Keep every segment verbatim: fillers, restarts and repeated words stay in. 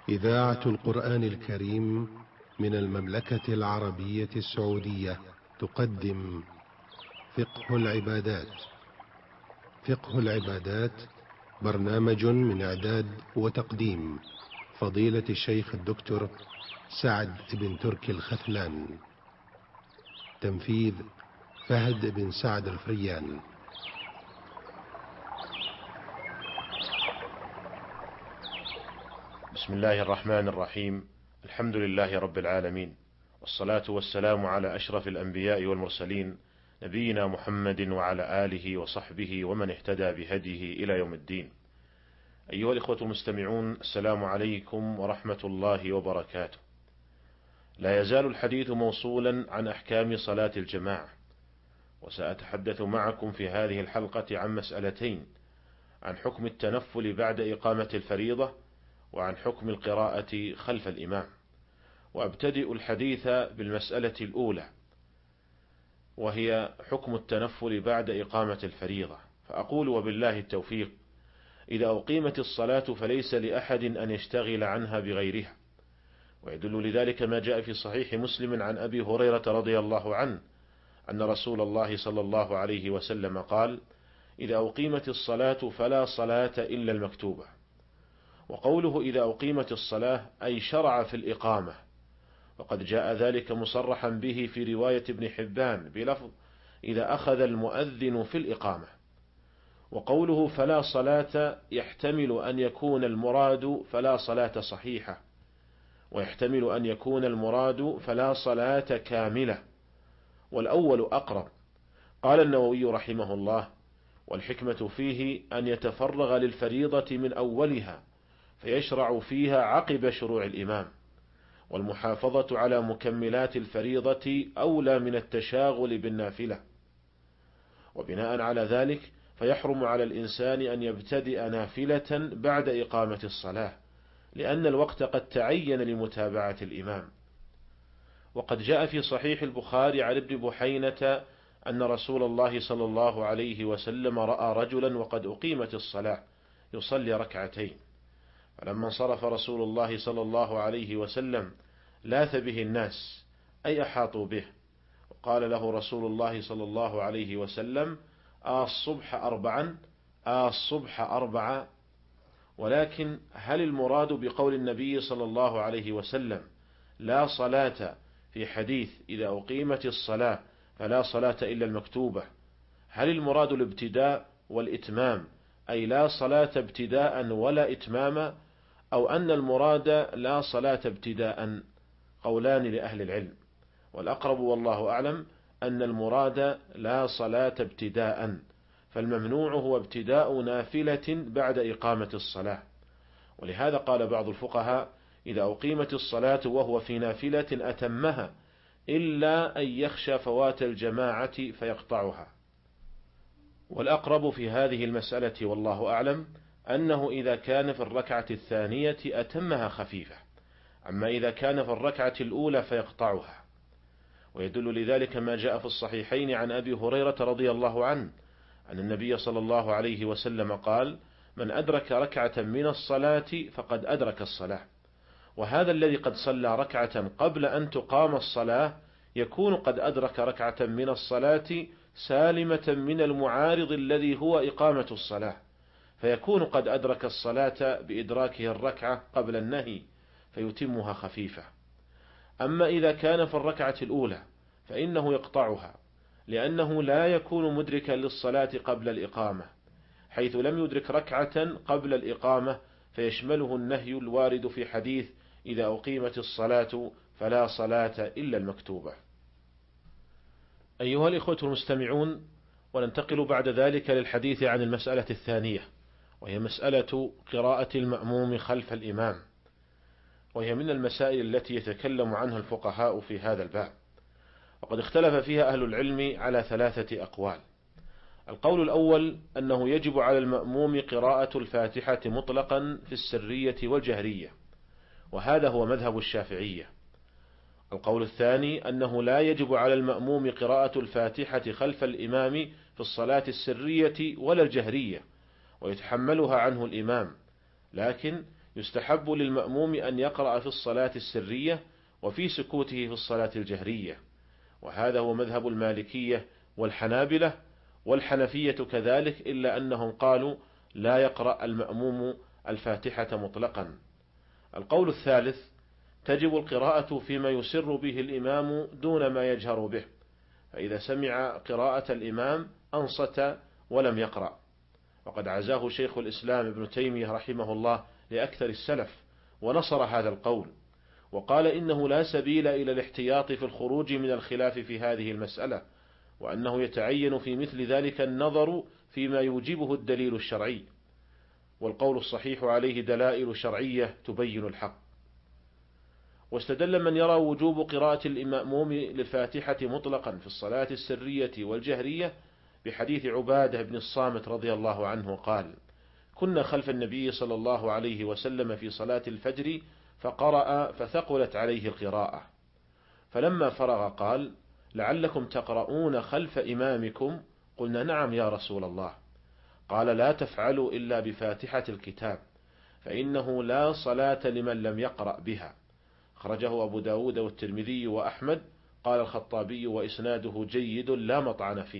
إذاعة القرآن الكريم من المملكة العربية السعودية تقدم فقه العبادات. فقه العبادات برنامج من إعداد وتقديم فضيلة الشيخ الدكتور سعد بن تركي الخثلان. تنفيذ فهد بن سعد الفريان. بسم الله الرحمن الرحيم. الحمد لله رب العالمين، والصلاة والسلام على أشرف الأنبياء والمرسلين، نبينا محمد وعلى آله وصحبه ومن اهتدى بهديه إلى يوم الدين. أيها الإخوة المستمعون، السلام عليكم ورحمة الله وبركاته. لا يزال الحديث موصولا عن أحكام صلاة الجماعة، وسأتحدث معكم في هذه الحلقة عن مسألتين: عن حكم التنفل بعد إقامة الفريضة، وعن حكم القراءة خلف الإمام. وأبتدئ الحديث بالمسألة الأولى، وهي حكم التنفل بعد إقامة الفريضة. فأقول وبالله التوفيق: إذا أقيمت الصلاة فليس لأحد أن يشتغل عنها بغيرها، ويدل لذلك ما جاء في صحيح مسلم عن أبي هريرة رضي الله عنه أن رسول الله صلى الله عليه وسلم قال: إذا أقيمت الصلاة فلا صلاة إلا المكتوبة. وقوله إذا أقيمت الصلاة أي شرع في الإقامة، وقد جاء ذلك مصرحا به في رواية ابن حبان بلفظ إذا أخذ المؤذن في الإقامة. وقوله فلا صلاة يحتمل أن يكون المراد فلا صلاة صحيحة، ويحتمل أن يكون المراد فلا صلاة كاملة، والأول أقرب. قال النووي رحمه الله: والحكمة فيه أن يتفرغ للفريضة من أولها فيشرع فيها عقب شروع الإمام، والمحافظة على مكملات الفريضة أولى من التشاغل بالنافلة. وبناء على ذلك فيحرم على الإنسان أن يبتدئ نافلة بعد إقامة الصلاة، لأن الوقت قد تعين لمتابعة الإمام. وقد جاء في صحيح البخاري عن ابن بحينة أن رسول الله صلى الله عليه وسلم رأى رجلا وقد أقيمت الصلاة يصلي ركعتين، فلما انصرف رسول الله صلى الله عليه وسلم لاث به الناس، أي أحاطوا به، وقال له رسول الله صلى الله عليه وسلم: آه الصبح أربعا آه الصبح أربعا. ولكن هل المراد بقول النبي صلى الله عليه وسلم لا صلاة في حديث إذا أقيمت الصلاة فلا صلاة إلا المكتوبة، هل المراد الابتداء والإتمام، أي لا صلاة ابتداء ولا إتماما، أو أن المراد لا صلاة ابتداء؟ قولان لأهل العلم، والأقرب والله أعلم أن المراد لا صلاة ابتداء، فالممنوع هو ابتداء نافلة بعد إقامة الصلاة. ولهذا قال بعض الفقهاء: إذا أقيمت الصلاة وهو في نافلة أتمها، إلا أن يخشى فوات الجماعة فيقطعها. والأقرب في هذه المسألة والله أعلم أنه إذا كان في الركعة الثانية أتمها خفيفة، أما إذا كان في الركعة الأولى فيقطعها. ويدل لذلك ما جاء في الصحيحين عن أبي هريرة رضي الله عنه أن النبي صلى الله عليه وسلم قال: من أدرك ركعة من الصلاة فقد أدرك الصلاة. وهذا الذي قد صلى ركعة قبل أن تقام الصلاة يكون قد أدرك ركعة من الصلاة سالمة من المعارض الذي هو إقامة الصلاة، فيكون قد أدرك الصلاة بإدراكه الركعة قبل النهي فيتمها خفيفة. أما إذا كان في الركعة الأولى فإنه يقطعها، لأنه لا يكون مدركا للصلاة قبل الإقامة، حيث لم يدرك ركعة قبل الإقامة، فيشمله النهي الوارد في حديث إذا أقيمت الصلاة فلا صلاة إلا المكتوبة. أيها الإخوة المستمعون، وننتقل بعد ذلك للحديث عن المسألة الثانية، وهي مسألة قراءة المأموم خلف الإمام، وهي من المسائل التي يتكلم عنها الفقهاء في هذا الباب، وقد اختلف فيها أهل العلم على ثلاثة أقوال. القول الأول أنه يجب على المأموم قراءة الفاتحة مطلقا في السرية والجهرية، وهذا هو مذهب الشافعية. القول الثاني أنه لا يجب على المأموم قراءة الفاتحة خلف الإمام في الصلاة السرية ولا الجهرية، ويتحملها عنه الإمام، لكن يستحب للمأموم أن يقرأ في الصلاة السرية وفي سكوته في الصلاة الجهرية، وهذا هو مذهب المالكية والحنابلة والحنفية كذلك، إلا أنهم قالوا لا يقرأ المأموم الفاتحة مطلقا. القول الثالث: تجب القراءة فيما يسر به الإمام دون ما يجهر به، فإذا سمع قراءة الإمام أنصت ولم يقرأ، وقد عزاه شيخ الإسلام ابن تيمية رحمه الله لأكثر السلف ونصر هذا القول، وقال إنه لا سبيل إلى الاحتياط في الخروج من الخلاف في هذه المسألة، وأنه يتعين في مثل ذلك النظر فيما يوجبه الدليل الشرعي، والقول الصحيح عليه دلائل شرعية تبين الحق. واستدل من يرى وجوب قراءة المأموم للفاتحة مطلقا في الصلاة السرية والجهرية بحديث عبادة بن الصامت رضي الله عنه قال: كنا خلف النبي صلى الله عليه وسلم في صلاة الفجر فقرأ فثقلت عليه القراءة، فلما فرغ قال: لعلكم تقرؤون خلف إمامكم؟ قلنا: نعم يا رسول الله. قال: لا تفعلوا إلا بفاتحة الكتاب، فإنه لا صلاة لمن لم يقرأ بها. خرجه أبو داود والترمذي وأحمد. قال الخطابي: وإسناده جيد لا مطعن فيه.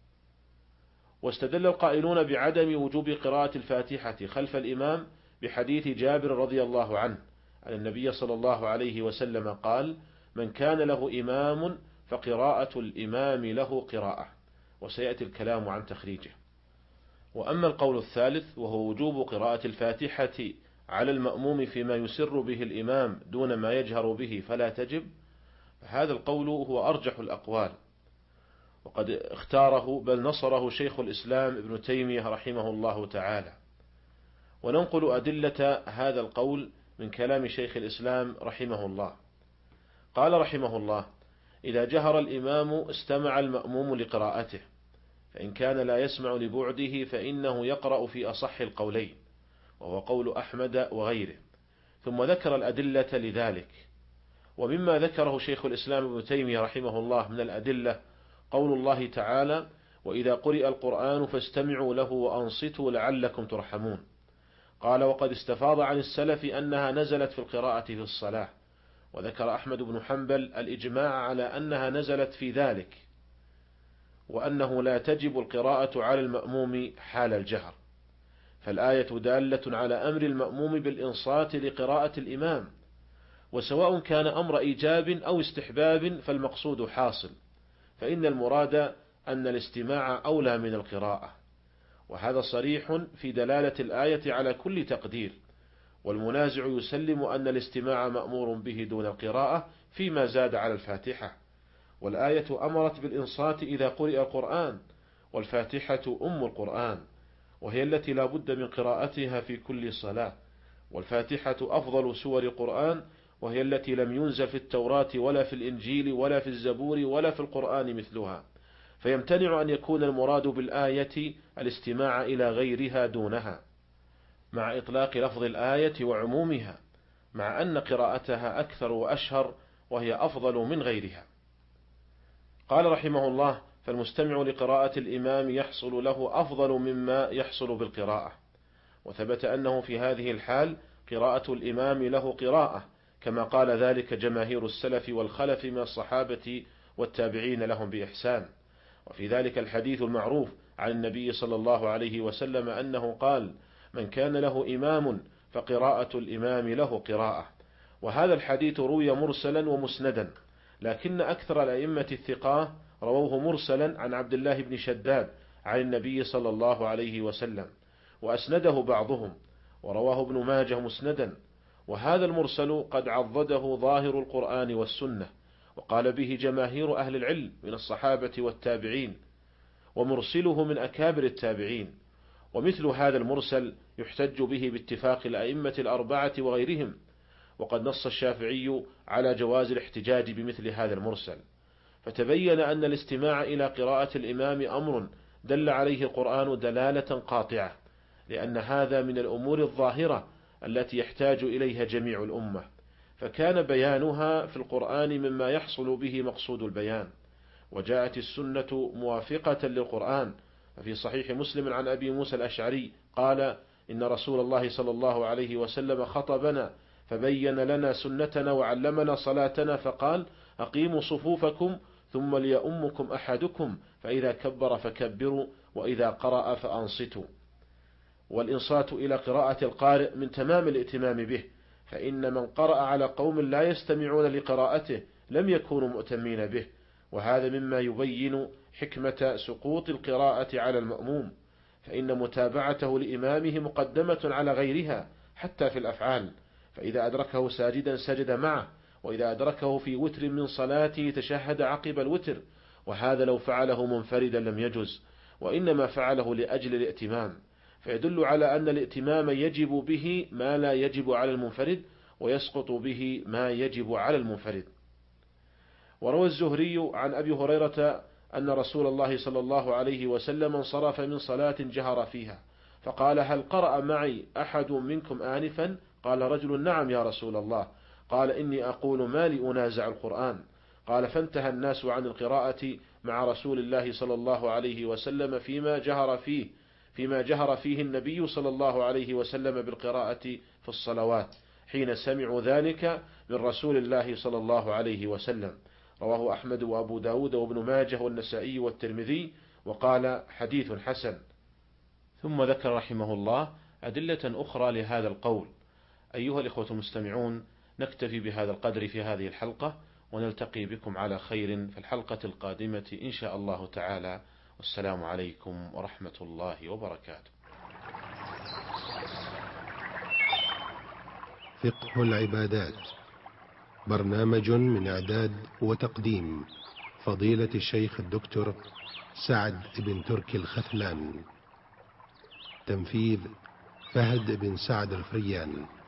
واستدل القائلون بعدم وجوب قراءة الفاتحة خلف الإمام بحديث جابر رضي الله عنه أن النبي صلى الله عليه وسلم قال: من كان له إمام فقراءة الإمام له قراءة، وسيأتي الكلام عن تخريجه. وأما القول الثالث وهو وجوب قراءة الفاتحة على المأموم فيما يسر به الإمام دون ما يجهر به فلا تجب، فهذا القول هو أرجح الأقوال، وقد اختاره بل نصره شيخ الإسلام ابن تيمية رحمه الله تعالى. وننقل أدلة هذا القول من كلام شيخ الإسلام رحمه الله. قال رحمه الله: إذا جهر الإمام استمع المأموم لقراءته، فإن كان لا يسمع لبعده فإنه يقرأ في أصح القولين، وهو قول أحمد وغيره، ثم ذكر الأدلة لذلك. ومما ذكره شيخ الإسلام ابن تيمية رحمه الله من الأدلة قول الله تعالى: وإذا قرئ القرآن فاستمعوا له وأنصتوا لعلكم ترحمون. قال: وقد استفاض عن السلف أنها نزلت في القراءة في الصلاة، وذكر أحمد بن حنبل الإجماع على أنها نزلت في ذلك، وأنه لا تجب القراءة على المأموم حال الجهر، فالآية دالة على أمر المأموم بالإنصات لقراءة الإمام، وسواء كان أمر إيجاب أو استحباب فالمقصود حاصل، فإن المراد أن الاستماع أولى من القراءة، وهذا صريح في دلالة الآية على كل تقدير. والمنازع يسلم أن الاستماع مأمور به دون القراءة فيما زاد على الفاتحة، والآية أمرت بالإنصات إذا قرئ القرآن، والفاتحة أم القرآن، وهي التي لا بد من قراءتها في كل صلاة، والفاتحة أفضل سور القرآن، وهي التي لم ينزل في التوراة ولا في الإنجيل ولا في الزبور ولا في القرآن مثلها، فيمتنع أن يكون المراد بالآية الاستماع إلى غيرها دونها، مع إطلاق لفظ الآية وعمومها، مع أن قراءتها أكثر وأشهر وهي أفضل من غيرها. قال رحمه الله: فالمستمع لقراءة الإمام يحصل له أفضل مما يحصل بالقراءة، وثبت أنه في هذه الحال قراءة الإمام له قراءة، كما قال ذلك جماهير السلف والخلف من الصحابة والتابعين لهم بإحسان. وفي ذلك الحديث المعروف عن النبي صلى الله عليه وسلم أنه قال: من كان له إمام فقراءة الإمام له قراءة. وهذا الحديث روي مرسلا ومسندا، لكن أكثر الأئمة الثقات رووه مرسلا عن عبد الله بن شداد عن النبي صلى الله عليه وسلم، وأسنده بعضهم، ورواه ابن ماجه مسندا. وهذا المرسل قد عضده ظاهر القرآن والسنة، وقال به جماهير أهل العلم من الصحابة والتابعين، ومرسله من أكابر التابعين. ومثل هذا المرسل يحتج به باتفاق الأئمة الأربعة وغيرهم، وقد نص الشافعي على جواز الاحتجاج بمثل هذا المرسل، فتبين أن الاستماع إلى قراءة الإمام أمر دل عليه القرآن دلالة قاطعة، لأن هذا من الأمور الظاهرة التي يحتاج إليها جميع الأمة، فكان بيانها في القرآن مما يحصل به مقصود البيان. وجاءت السنة موافقة للقرآن، ففي صحيح مسلم عن أبي موسى الأشعري قال: إن رسول الله صلى الله عليه وسلم خطبنا فبين لنا سنتنا وعلمنا صلاتنا فقال: أقيموا صفوفكم ثم ليؤمكم أحدكم، فإذا كبر فكبروا، وإذا قرأ فأنصتوا. والإنصات إلى قراءة القارئ من تمام الائتمام به، فإن من قرأ على قوم لا يستمعون لقراءته لم يكونوا مؤتمين به، وهذا مما يبين حكمة سقوط القراءة على المأموم، فإن متابعته لإمامه مقدمة على غيرها حتى في الأفعال، فإذا أدركه ساجدا سجد معه، وإذا أدركه في وتر من صلاته تشهد عقب الوتر، وهذا لو فعله منفردا لم يجز، وإنما فعله لأجل الائتمام، فيدل على أن الائتمام يجب به ما لا يجب على المنفرد، ويسقط به ما يجب على المنفرد. وروى الزهري عن أبي هريرة أن رسول الله صلى الله عليه وسلم انصرف من صلاة جهر فيها فقال: هل قرأ معي أحد منكم آنفا؟ قال رجل: نعم يا رسول الله. قال: إني أقول ما لي أنازع القرآن. قال: فانتهى الناس عن القراءة مع رسول الله صلى الله عليه وسلم فيما جهر فيه فيما جهر فيه النبي صلى الله عليه وسلم بالقراءة في الصلوات حين سمعوا ذلك من رسول الله صلى الله عليه وسلم. رواه أحمد وأبو داود وابن ماجه والنسائي والترمذي، وقال: حديث حسن. ثم ذكر رحمه الله أدلة أخرى لهذا القول. أيها الإخوة المستمعون، نكتفي بهذا القدر في هذه الحلقة، ونلتقي بكم على خير في الحلقة القادمة إن شاء الله تعالى، والسلام عليكم ورحمة الله وبركاته. فقه العبادات، برنامج من إعداد وتقديم فضيلة الشيخ الدكتور سعد بن تركي الخثلان، تنفيذ فهد بن سعد الفريان.